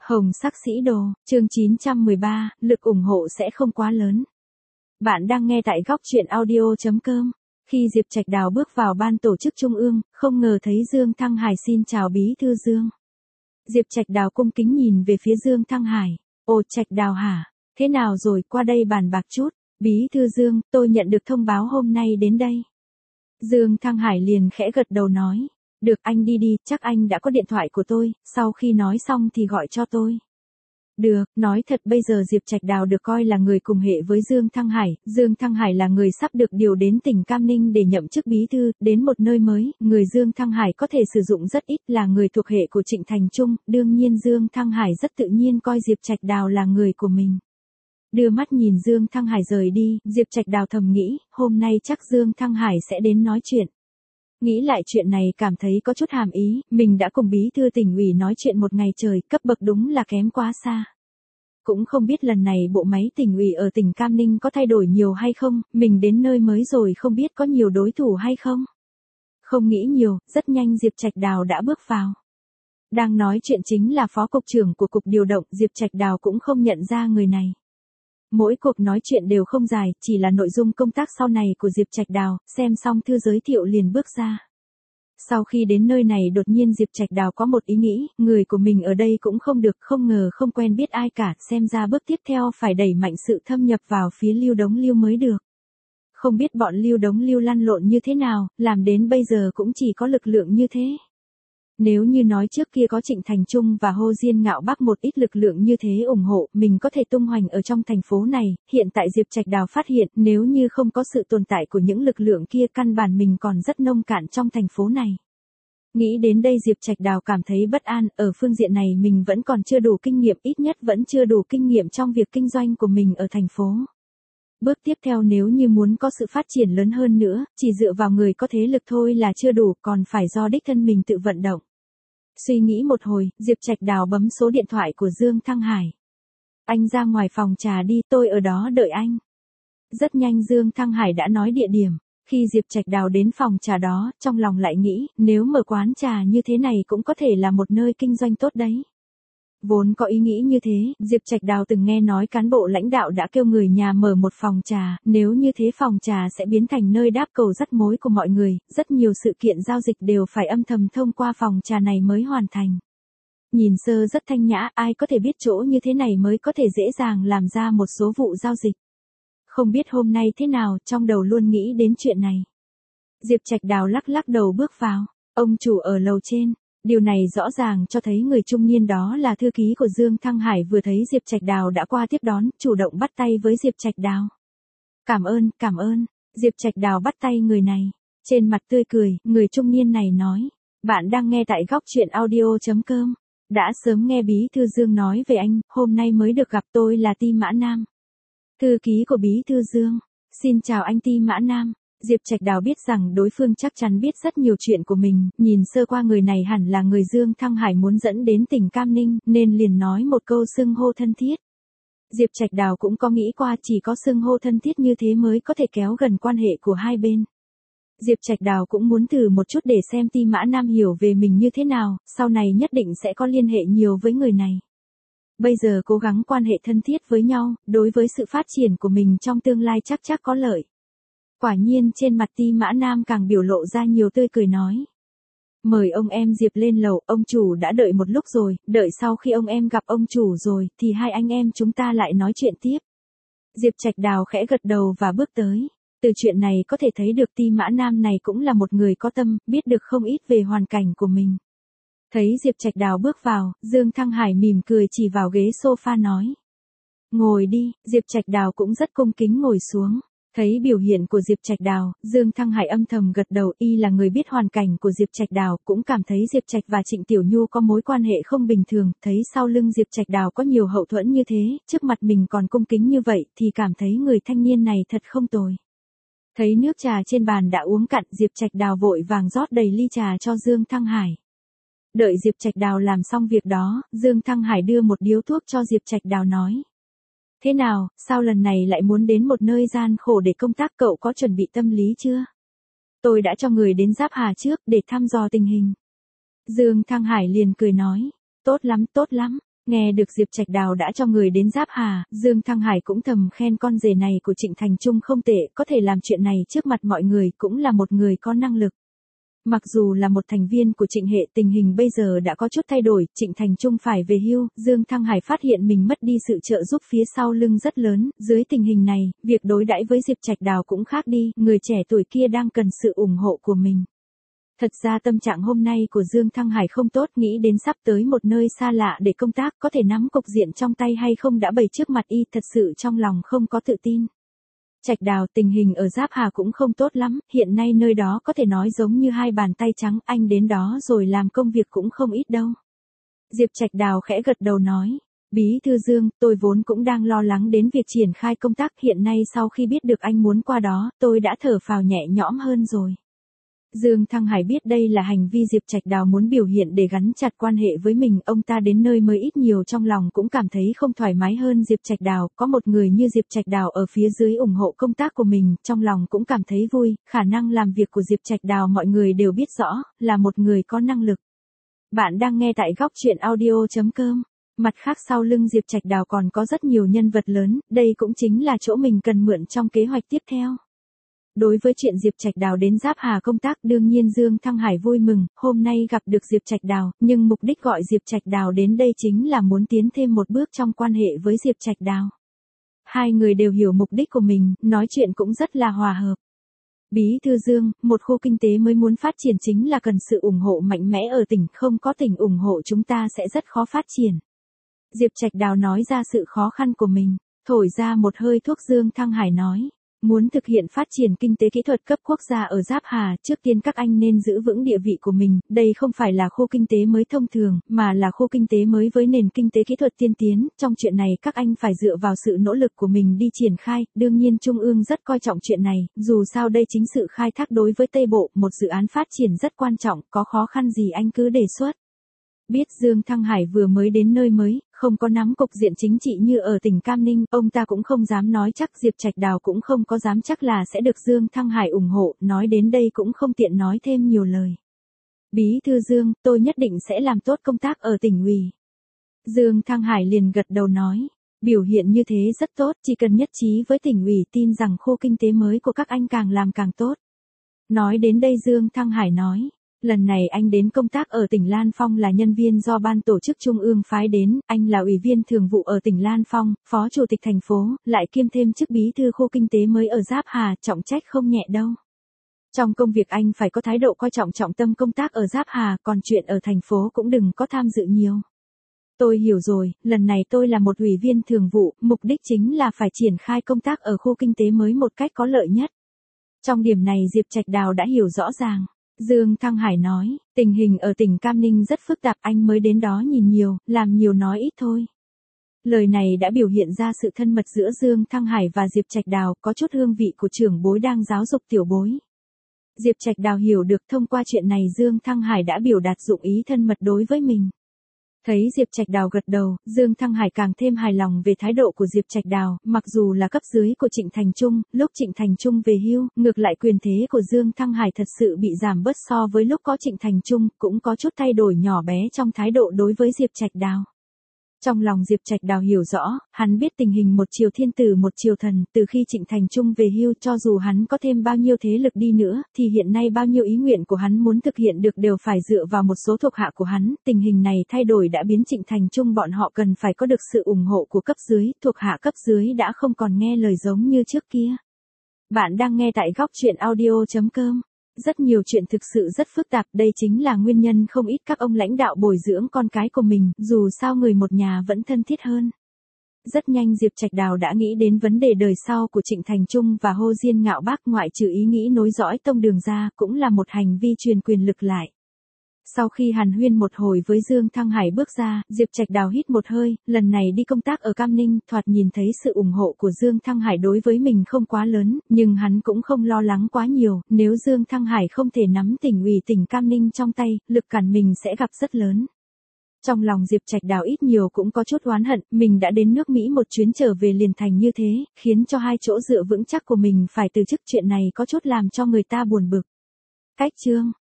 Hồng sắc sĩ đồ, chương 913, lực ủng hộ sẽ không quá lớn. Bạn đang nghe tại góc truyện audio.com. Khi Diệp Trạch Đào bước vào ban tổ chức trung ương, không ngờ thấy Dương Thăng Hải. Xin chào bí thư Dương. Diệp Trạch Đào cung kính nhìn về phía Dương Thăng Hải. Ồ, Trạch Đào hả? Thế nào rồi, qua đây bàn bạc chút. Bí thư Dương, tôi nhận được thông báo hôm nay đến đây. Dương Thăng Hải liền khẽ gật đầu nói. Được, anh đi đi, chắc anh đã có điện thoại của tôi, sau khi nói xong thì gọi cho tôi. Được, nói thật bây giờ Diệp Trạch Đào được coi là người cùng hệ với Dương Thăng Hải. Dương Thăng Hải là người sắp được điều đến tỉnh Cam Ninh để nhậm chức bí thư, đến một nơi mới, người Dương Thăng Hải có thể sử dụng rất ít, là người thuộc hệ của Trịnh Thành Trung, đương nhiên Dương Thăng Hải rất tự nhiên coi Diệp Trạch Đào là người của mình. Đưa mắt nhìn Dương Thăng Hải rời đi, Diệp Trạch Đào thầm nghĩ, hôm nay chắc Dương Thăng Hải sẽ đến nói chuyện. Nghĩ lại chuyện này cảm thấy có chút hàm ý, mình đã cùng bí thư tỉnh ủy nói chuyện một ngày trời, cấp bậc đúng là kém quá xa. Cũng không biết lần này bộ máy tỉnh ủy ở tỉnh Cam Ninh có thay đổi nhiều hay không, mình đến nơi mới rồi không biết có nhiều đối thủ hay không. Không nghĩ nhiều, rất nhanh Diệp Trạch Đào đã bước vào. Đang nói chuyện chính là phó cục trưởng của cục điều động, Diệp Trạch Đào cũng không nhận ra người này. Mỗi cuộc nói chuyện đều không dài, chỉ là nội dung công tác sau này của Diệp Trạch Đào, xem xong thư giới thiệu liền bước ra. Sau khi đến nơi này đột nhiên Diệp Trạch Đào có một ý nghĩ, người của mình ở đây cũng không được, không ngờ không quen biết ai cả, xem ra bước tiếp theo phải đẩy mạnh sự thâm nhập vào phía Lưu Đống Lưu mới được. Không biết bọn Lưu Đống Lưu lăn lộn như thế nào, làm đến bây giờ cũng chỉ có lực lượng như thế. Nếu như nói trước kia có Trịnh Thành Trung và Hồ Diên Ngạo Bắc một ít lực lượng như thế ủng hộ, mình có thể tung hoành ở trong thành phố này, hiện tại Diệp Trạch Đào phát hiện nếu như không có sự tồn tại của những lực lượng kia căn bản mình còn rất nông cạn trong thành phố này. Nghĩ đến đây Diệp Trạch Đào cảm thấy bất an, ở phương diện này mình vẫn còn chưa đủ kinh nghiệm, ít nhất vẫn chưa đủ kinh nghiệm trong việc kinh doanh của mình ở thành phố. Bước tiếp theo nếu như muốn có sự phát triển lớn hơn nữa, chỉ dựa vào người có thế lực thôi là chưa đủ, còn phải do đích thân mình tự vận động. Suy nghĩ một hồi, Diệp Trạch Đào bấm số điện thoại của Dương Thăng Hải. Anh ra ngoài phòng trà đi, tôi ở đó đợi anh. Rất nhanh Dương Thăng Hải đã nói địa điểm. Khi Diệp Trạch Đào đến phòng trà đó, trong lòng lại nghĩ, nếu mở quán trà như thế này cũng có thể là một nơi kinh doanh tốt đấy. Vốn có ý nghĩ như thế, Diệp Trạch Đào từng nghe nói cán bộ lãnh đạo đã kêu người nhà mở một phòng trà, nếu như thế phòng trà sẽ biến thành nơi đáp cầu dắt mối của mọi người, rất nhiều sự kiện giao dịch đều phải âm thầm thông qua phòng trà này mới hoàn thành. Nhìn sơ rất thanh nhã, ai có thể biết chỗ như thế này mới có thể dễ dàng làm ra một số vụ giao dịch. Không biết hôm nay thế nào, trong đầu luôn nghĩ đến chuyện này. Diệp Trạch Đào lắc lắc đầu bước vào, ông chủ ở lầu trên. Điều này rõ ràng cho thấy người trung niên đó là thư ký của Dương Thăng Hải, vừa thấy Diệp Trạch Đào đã qua tiếp đón, chủ động bắt tay với Diệp Trạch Đào. Cảm ơn, Diệp Trạch Đào bắt tay người này. Trên mặt tươi cười, người trung niên này nói, bạn đang nghe tại góc truyện audio.com. Đã sớm nghe bí thư Dương nói về anh, hôm nay mới được gặp, tôi là Ti Mã Nam. Thư ký của bí thư Dương, xin chào anh Ti Mã Nam. Diệp Trạch Đào biết rằng đối phương chắc chắn biết rất nhiều chuyện của mình, nhìn sơ qua người này hẳn là người Dương Thăng Hải muốn dẫn đến tỉnh Cam Ninh, nên liền nói một câu xưng hô thân thiết. Diệp Trạch Đào cũng có nghĩ qua chỉ có xưng hô thân thiết như thế mới có thể kéo gần quan hệ của hai bên. Diệp Trạch Đào cũng muốn thử một chút để xem Ti Mã Nam hiểu về mình như thế nào, sau này nhất định sẽ có liên hệ nhiều với người này. Bây giờ cố gắng quan hệ thân thiết với nhau, đối với sự phát triển của mình trong tương lai chắc có lợi. Quả nhiên trên mặt Ti Mã Nam càng biểu lộ ra nhiều tươi cười nói. Mời ông em Diệp lên lầu, ông chủ đã đợi một lúc rồi, đợi sau khi ông em gặp ông chủ rồi, thì hai anh em chúng ta lại nói chuyện tiếp. Diệp Trạch Đào khẽ gật đầu và bước tới. Từ chuyện này có thể thấy được Ti Mã Nam này cũng là một người có tâm, biết được không ít về hoàn cảnh của mình. Thấy Diệp Trạch Đào bước vào, Dương Thăng Hải mỉm cười chỉ vào ghế sofa nói. Ngồi đi, Diệp Trạch Đào cũng rất cung kính ngồi xuống. Thấy biểu hiện của Diệp Trạch Đào, Dương Thăng Hải âm thầm gật đầu, y là người biết hoàn cảnh của Diệp Trạch Đào, cũng cảm thấy Diệp Trạch và Trịnh Tiểu Nhu có mối quan hệ không bình thường, thấy sau lưng Diệp Trạch Đào có nhiều hậu thuẫn như thế, trước mặt mình còn cung kính như vậy, thì cảm thấy người thanh niên này thật không tồi. Thấy nước trà trên bàn đã uống cạn, Diệp Trạch Đào vội vàng rót đầy ly trà cho Dương Thăng Hải. Đợi Diệp Trạch Đào làm xong việc đó, Dương Thăng Hải đưa một điếu thuốc cho Diệp Trạch Đào nói. Thế nào, sao lần này lại muốn đến một nơi gian khổ để công tác, cậu có chuẩn bị tâm lý chưa? Tôi đã cho người đến Giáp Hà trước để thăm dò tình hình. Dương Thăng Hải liền cười nói, tốt lắm, Nghe được Diệp Trạch Đào đã cho người đến Giáp Hà, Dương Thăng Hải cũng thầm khen con rể này của Trịnh Thành Trung không tệ, có thể làm chuyện này trước mặt mọi người, cũng là một người có năng lực. Mặc dù là một thành viên của Trịnh hệ, tình hình bây giờ đã có chút thay đổi, Trịnh Thành Trung phải về hưu, Dương Thăng Hải phát hiện mình mất đi sự trợ giúp phía sau lưng rất lớn, dưới tình hình này, việc đối đãi với Diệp Trạch Đào cũng khác đi, người trẻ tuổi kia đang cần sự ủng hộ của mình. Thật ra tâm trạng hôm nay của Dương Thăng Hải không tốt, nghĩ đến sắp tới một nơi xa lạ để công tác, có thể nắm cục diện trong tay hay không đã bày trước mặt y, thật sự trong lòng không có tự tin. Trạch Đào, tình hình ở Giáp Hà cũng không tốt lắm, hiện nay nơi đó có thể nói giống như hai bàn tay trắng, anh đến đó rồi làm công việc cũng không ít đâu. Diệp Trạch Đào khẽ gật đầu nói, Bí thư Dương, tôi vốn cũng đang lo lắng đến việc triển khai công tác, hiện nay sau khi biết được anh muốn qua đó, tôi đã thở phào nhẹ nhõm hơn rồi. Dương Thăng Hải biết đây là hành vi Diệp Trạch Đào muốn biểu hiện để gắn chặt quan hệ với mình, ông ta đến nơi mới ít nhiều trong lòng cũng cảm thấy không thoải mái hơn Diệp Trạch Đào, có một người như Diệp Trạch Đào ở phía dưới ủng hộ công tác của mình, trong lòng cũng cảm thấy vui, khả năng làm việc của Diệp Trạch Đào mọi người đều biết rõ, là một người có năng lực. Bạn đang nghe tại góc truyện audio.com. Mặt khác sau lưng Diệp Trạch Đào còn có rất nhiều nhân vật lớn, đây cũng chính là chỗ mình cần mượn trong kế hoạch tiếp theo. Đối với chuyện Diệp Trạch Đào đến Giáp Hà công tác, đương nhiên Dương Thăng Hải vui mừng, hôm nay gặp được Diệp Trạch Đào, nhưng mục đích gọi Diệp Trạch Đào đến đây chính là muốn tiến thêm một bước trong quan hệ với Diệp Trạch Đào. Hai người đều hiểu mục đích của mình, nói chuyện cũng rất là hòa hợp. Bí thư Dương, một khu kinh tế mới muốn phát triển chính là cần sự ủng hộ mạnh mẽ ở tỉnh, không có tỉnh ủng hộ chúng ta sẽ rất khó phát triển. Diệp Trạch Đào nói ra sự khó khăn của mình, thổi ra một hơi thuốc. Dương Thăng Hải nói, muốn thực hiện phát triển kinh tế kỹ thuật cấp quốc gia ở Giáp Hà, trước tiên các anh nên giữ vững địa vị của mình, đây không phải là khu kinh tế mới thông thường, mà là khu kinh tế mới với nền kinh tế kỹ thuật tiên tiến, trong chuyện này các anh phải dựa vào sự nỗ lực của mình đi triển khai, đương nhiên Trung ương rất coi trọng chuyện này, dù sao đây chính sự khai thác đối với Tây Bộ, một dự án phát triển rất quan trọng, có khó khăn gì anh cứ đề xuất. Biết Dương Thăng Hải vừa mới đến nơi mới, không có nắm cục diện chính trị như ở tỉnh Cam Ninh, ông ta cũng không dám nói chắc, Diệp Trạch Đào cũng không có dám chắc là sẽ được Dương Thăng Hải ủng hộ, nói đến đây cũng không tiện nói thêm nhiều lời. Bí thư Dương, tôi nhất định sẽ làm tốt công tác ở tỉnh ủy. Dương Thăng Hải liền gật đầu nói, biểu hiện như thế rất tốt, chỉ cần nhất trí với tỉnh ủy, tin rằng khu kinh tế mới của các anh càng làm càng tốt. Nói đến đây Dương Thăng Hải nói, lần này anh đến công tác ở tỉnh Lan Phong là nhân viên do ban tổ chức Trung ương phái đến, anh là ủy viên thường vụ ở tỉnh Lan Phong, phó chủ tịch thành phố, lại kiêm thêm chức bí thư khu kinh tế mới ở Giáp Hà, trọng trách không nhẹ đâu. Trong công việc anh phải có thái độ coi trọng trọng tâm công tác ở Giáp Hà, còn chuyện ở thành phố cũng đừng có tham dự nhiều. Tôi hiểu rồi, lần này tôi là một ủy viên thường vụ, mục đích chính là phải triển khai công tác ở khu kinh tế mới một cách có lợi nhất. Trong điểm này Diệp Trạch Đào đã hiểu rõ ràng. Dương Thăng Hải nói, tình hình ở tỉnh Cam Ninh rất phức tạp, anh mới đến đó nhìn nhiều, làm nhiều nói ít thôi. Lời này đã biểu hiện ra sự thân mật giữa Dương Thăng Hải và Diệp Trạch Đào, có chút hương vị của trưởng bối đang giáo dục tiểu bối. Diệp Trạch Đào hiểu được thông qua chuyện này Dương Thăng Hải đã biểu đạt dụng ý thân mật đối với mình. Thấy Diệp Trạch Đào gật đầu, Dương Thăng Hải càng thêm hài lòng về thái độ của Diệp Trạch Đào, mặc dù là cấp dưới của Trịnh Thành Trung, lúc Trịnh Thành Trung về hưu, ngược lại quyền thế của Dương Thăng Hải thật sự bị giảm bớt so với lúc có Trịnh Thành Trung, cũng có chút thay đổi nhỏ bé trong thái độ đối với Diệp Trạch Đào. Trong lòng Diệp Trạch Đào hiểu rõ, hắn biết tình hình một chiều thiên tử một chiều thần, từ khi Trịnh Thành Trung về hưu cho dù hắn có thêm bao nhiêu thế lực đi nữa, thì hiện nay bao nhiêu ý nguyện của hắn muốn thực hiện được đều phải dựa vào một số thuộc hạ của hắn, tình hình này thay đổi đã biến Trịnh Thành Trung bọn họ cần phải có được sự ủng hộ của cấp dưới, thuộc hạ cấp dưới đã không còn nghe lời giống như trước kia. Bạn đang nghe tại góc truyện audio.com. Rất nhiều chuyện thực sự rất phức tạp, đây chính là nguyên nhân không ít các ông lãnh đạo bồi dưỡng con cái của mình, dù sao người một nhà vẫn thân thiết hơn. Rất nhanh Diệp Trạch Đào đã nghĩ đến vấn đề đời sau của Trịnh Thành Trung và Hồ Diên Ngạo Bác, ngoại trừ ý nghĩ nối dõi tông đường ra, cũng là một hành vi truyền quyền lực lại. Sau khi hàn huyên một hồi với Dương Thăng Hải bước ra, Diệp Trạch Đào hít một hơi, lần này đi công tác ở Cam Ninh, thoạt nhìn thấy sự ủng hộ của Dương Thăng Hải đối với mình không quá lớn, nhưng hắn cũng không lo lắng quá nhiều, nếu Dương Thăng Hải không thể nắm tỉnh ủy tỉnh Cam Ninh trong tay, lực cản mình sẽ gặp rất lớn. Trong lòng Diệp Trạch Đào ít nhiều cũng có chút oán hận, mình đã đến nước Mỹ một chuyến trở về liền thành như thế, khiến cho hai chỗ dựa vững chắc của mình phải từ chức, chuyện này có chút làm cho người ta buồn bực. Cách chương